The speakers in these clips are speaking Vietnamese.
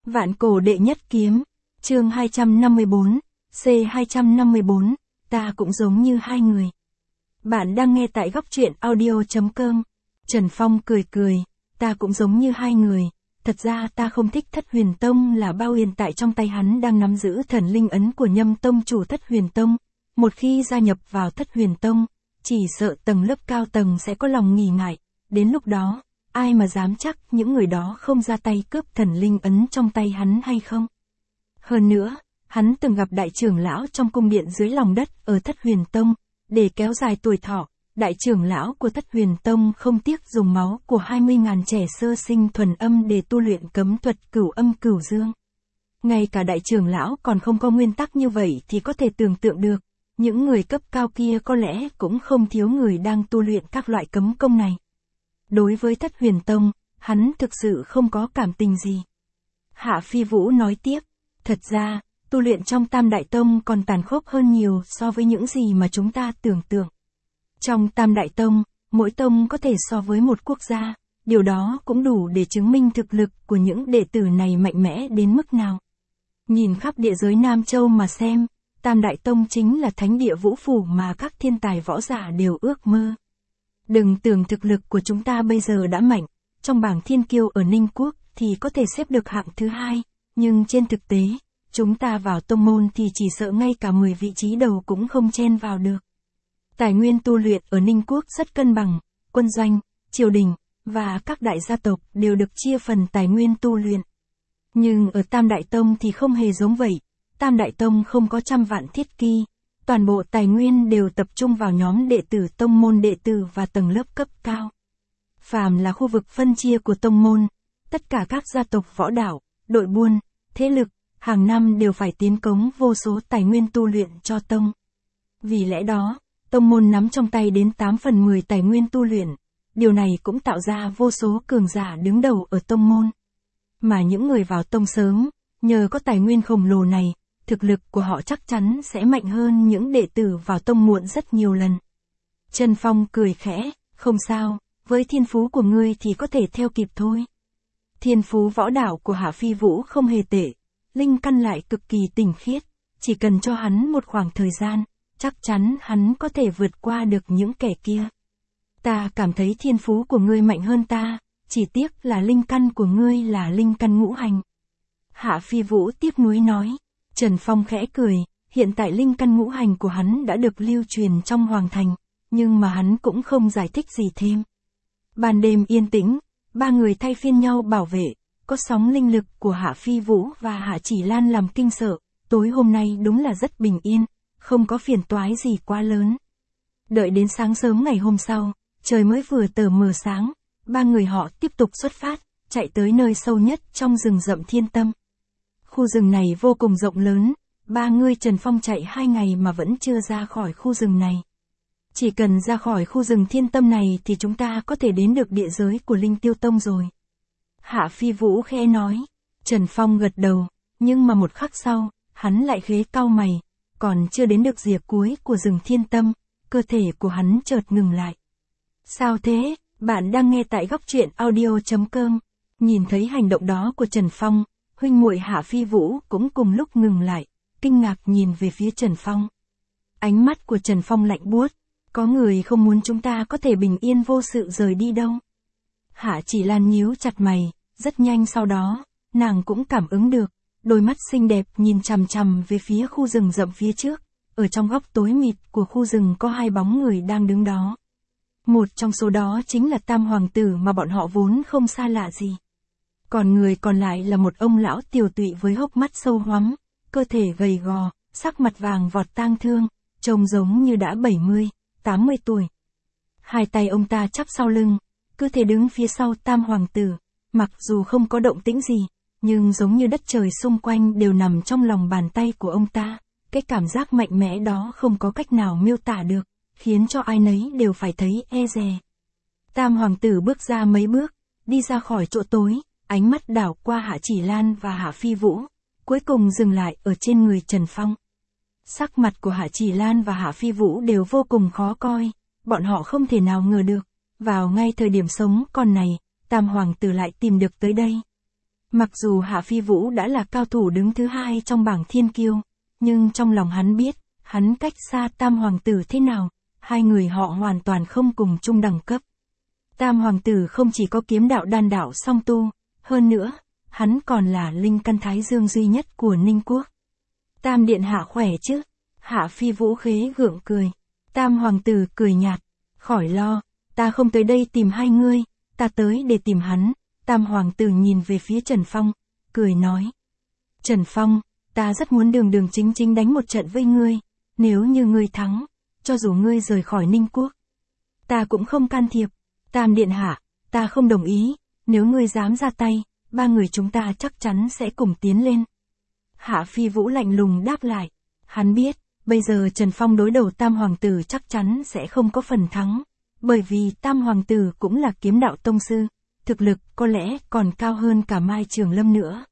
Vạn cổ đệ nhất kiếm, chương 254, C254, ta cũng giống như hai người. Bạn đang nghe tại góc truyện audio.com. Trần Phong cười cười, ta cũng giống như hai người. Thật ra ta không thích Thất Huyền Tông là bao hiện tại trong tay hắn đang nắm giữ thần linh ấn của Nhâm Tông chủ Thất Huyền Tông. Một khi gia nhập vào Thất Huyền Tông, chỉ sợ tầng lớp cao tầng sẽ có lòng nghi ngại. Đến lúc đó, ai mà dám chắc những người đó không ra tay cướp thần linh ấn trong tay hắn hay không? Hơn nữa, hắn từng gặp đại trưởng lão trong cung điện dưới lòng đất ở Thất Huyền Tông, để kéo dài tuổi thọ. Đại trưởng lão của Thất Huyền Tông không tiếc dùng máu của 20.000 trẻ sơ sinh thuần âm để tu luyện cấm thuật cửu âm cửu dương. Ngay cả đại trưởng lão còn không có nguyên tắc như vậy thì có thể tưởng tượng được, những người cấp cao kia có lẽ cũng không thiếu người đang tu luyện các loại cấm công này. Đối với Thất Huyền Tông, hắn thực sự không có cảm tình gì. Hạ Phi Vũ nói tiếp, thật ra, tu luyện trong Tam Đại Tông còn tàn khốc hơn nhiều so với những gì mà chúng ta tưởng tượng. Trong Tam Đại Tông, mỗi tông có thể so với một quốc gia, điều đó cũng đủ để chứng minh thực lực của những đệ tử này mạnh mẽ đến mức nào. Nhìn khắp địa giới Nam Châu mà xem, Tam Đại Tông chính là thánh địa vũ phủ mà các thiên tài võ giả đều ước mơ. Đừng tưởng thực lực của chúng ta bây giờ đã mạnh, trong bảng thiên kiêu ở Ninh Quốc thì có thể xếp được hạng thứ 2, nhưng trên thực tế, chúng ta vào tông môn thì chỉ sợ ngay cả 10 vị trí đầu cũng không chen vào được. Tài nguyên tu luyện ở Ninh Quốc rất cân bằng, quân doanh, triều đình, và các đại gia tộc đều được chia phần tài nguyên tu luyện. Nhưng ở Tam Đại Tông thì không hề giống vậy, Tam Đại Tông không có trăm vạn thiết kỳ, toàn bộ tài nguyên đều tập trung vào nhóm đệ tử tông môn đệ tử và tầng lớp cấp cao. Phàm là khu vực phân chia của tông môn, tất cả các gia tộc võ đạo, đội buôn, thế lực, hàng năm đều phải tiến cống vô số tài nguyên tu luyện cho tông. Vì lẽ đó, tông môn nắm trong tay đến 8/10 tài nguyên tu luyện, điều này cũng tạo ra vô số cường giả đứng đầu ở tông môn. Mà những người vào tông sớm, nhờ có tài nguyên khổng lồ này, thực lực của họ chắc chắn sẽ mạnh hơn những đệ tử vào tông muộn rất nhiều lần. Trần Phong cười khẽ, không sao, với thiên phú của ngươi thì có thể theo kịp thôi. Thiên phú võ đạo của Hạ Phi Vũ không hề tệ, linh căn lại cực kỳ tinh khiết, chỉ cần cho hắn một khoảng thời gian, chắc chắn hắn có thể vượt qua được những kẻ kia. Ta cảm thấy thiên phú của ngươi mạnh hơn ta, chỉ tiếc là linh căn của ngươi là linh căn ngũ hành. Hạ Phi Vũ tiếc nuối nói. Trần Phong khẽ cười, hiện tại linh căn ngũ hành của hắn đã được lưu truyền trong hoàng thành, nhưng mà hắn cũng không giải thích gì thêm. Ban đêm yên tĩnh, ba người thay phiên nhau bảo vệ, có sóng linh lực của Hạ Phi Vũ và Hạ Chỉ Lan làm kinh sợ, tối hôm nay đúng là rất bình yên, không có phiền toái gì quá lớn. Đợi đến sáng sớm ngày hôm sau, trời mới vừa tờ mờ sáng, ba người họ tiếp tục xuất phát, chạy tới nơi sâu nhất trong rừng rậm Thiên Tâm. Khu rừng này vô cùng rộng lớn, ba người Trần Phong chạy 2 ngày mà vẫn chưa ra khỏi khu rừng này. Chỉ cần ra khỏi khu rừng Thiên Tâm này thì chúng ta có thể đến được địa giới của Linh Tiêu Tông rồi. Hạ Phi Vũ khẽ nói, Trần Phong gật đầu, nhưng mà một khắc sau, hắn lại khẽ cau mày, còn chưa đến được rìa cuối của rừng Thiên Tâm, cơ thể của hắn chợt ngừng lại. Sao thế, bạn đang nghe tại góc truyện audio.com, nhìn thấy hành động đó của Trần Phong. Huynh muội Hạ Phi Vũ cũng cùng lúc ngừng lại, kinh ngạc nhìn về phía Trần Phong. Ánh mắt của Trần Phong lạnh buốt, có người không muốn chúng ta có thể bình yên vô sự rời đi đâu. Hạ Chỉ Lan nhíu chặt mày, rất nhanh sau đó, nàng cũng cảm ứng được, đôi mắt xinh đẹp nhìn chằm chằm về phía khu rừng rậm phía trước, ở trong góc tối mịt của khu rừng có 2 bóng người đang đứng đó. Một trong số đó chính là Tam Hoàng tử mà bọn họ vốn không xa lạ gì. Còn người còn lại là một ông lão tiều tụy với hốc mắt sâu hoắm, cơ thể gầy gò, sắc mặt vàng vọt tang thương, trông giống như đã 70, 80 tuổi. Hai tay ông ta chắp sau lưng, cứ thế đứng phía sau Tam Hoàng tử, mặc dù không có động tĩnh gì, nhưng giống như đất trời xung quanh đều nằm trong lòng bàn tay của ông ta, cái cảm giác mạnh mẽ đó không có cách nào miêu tả được, khiến cho ai nấy đều phải thấy e dè. Tam Hoàng tử bước ra mấy bước, đi ra khỏi chỗ tối. Ánh mắt đảo qua Hạ Chỉ Lan và Hạ Phi Vũ, cuối cùng dừng lại ở trên người Trần Phong. Sắc mặt của Hạ Chỉ Lan và Hạ Phi Vũ đều vô cùng khó coi, bọn họ không thể nào ngờ được, vào ngay thời điểm sống còn này, Tam Hoàng tử lại tìm được tới đây. Mặc dù Hạ Phi Vũ đã là cao thủ đứng thứ 2 trong bảng thiên kiêu, nhưng trong lòng hắn biết, hắn cách xa Tam Hoàng tử thế nào, hai người họ hoàn toàn không cùng chung đẳng cấp. Tam Hoàng tử không chỉ có kiếm đạo đan đạo song tu, hơn nữa, hắn còn là linh căn thái dương duy nhất của Ninh Quốc. Tam điện hạ khỏe chứ? Hạ Phi Vũ khế gượng cười. Tam Hoàng tử cười nhạt, khỏi lo, ta không tới đây tìm hai ngươi, ta tới để tìm hắn. Tam Hoàng tử nhìn về phía Trần Phong, cười nói. Trần Phong, ta rất muốn đường đường chính chính đánh một trận với ngươi, nếu như ngươi thắng, cho dù ngươi rời khỏi Ninh Quốc, ta cũng không can thiệp. Tam điện hạ, ta không đồng ý, nếu ngươi dám ra tay, ba người chúng ta chắc chắn sẽ cùng tiến lên. Hạ Phi Vũ lạnh lùng đáp lại, hắn biết, bây giờ Trần Phong đối đầu Tam Hoàng tử chắc chắn sẽ không có phần thắng, bởi vì Tam Hoàng tử cũng là kiếm đạo tông sư, thực lực có lẽ còn cao hơn cả Mai Trường Lâm nữa.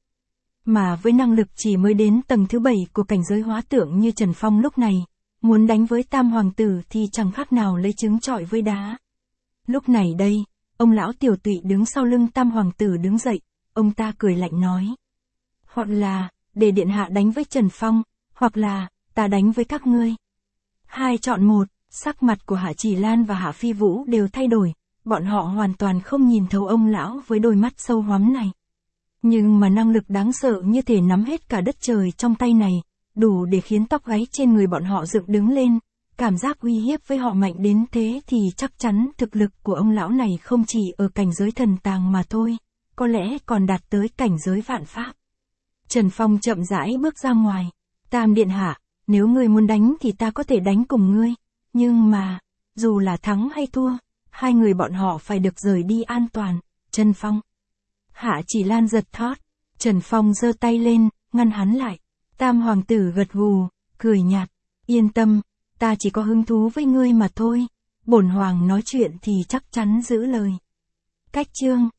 Mà với năng lực chỉ mới đến tầng thứ 7 của cảnh giới hóa tượng như Trần Phong lúc này, muốn đánh với Tam Hoàng tử thì chẳng khác nào lấy trứng trọi với đá. Lúc này đây, ông lão tiểu tụy đứng sau lưng Tam Hoàng tử đứng dậy, ông ta cười lạnh nói. Hoặc là, để điện hạ đánh với Trần Phong, hoặc là, ta đánh với các ngươi. Hai chọn một, sắc mặt của Hạ Chỉ Lan và Hạ Phi Vũ đều thay đổi, bọn họ hoàn toàn không nhìn thấu ông lão với đôi mắt sâu hoắm này. Nhưng mà năng lực đáng sợ như thể nắm hết cả đất trời trong tay này, đủ để khiến tóc gáy trên người bọn họ dựng đứng lên, cảm giác uy hiếp với họ mạnh đến thế thì chắc chắn thực lực của ông lão này không chỉ ở cảnh giới thần tàng mà thôi, có lẽ còn đạt tới cảnh giới vạn pháp. Trần Phong chậm rãi bước ra ngoài, Tam điện hạ, nếu ngươi muốn đánh thì ta có thể đánh cùng ngươi, nhưng mà, dù là thắng hay thua, hai người bọn họ phải được rời đi an toàn. Trần Phong. Hạ Chỉ Lan giật thót, Trần Phong giơ tay lên, ngăn hắn lại. Tam Hoàng tử gật gù, cười nhạt, yên tâm, ta chỉ có hứng thú với ngươi mà thôi, bổn hoàng nói chuyện thì chắc chắn giữ lời. Cách chương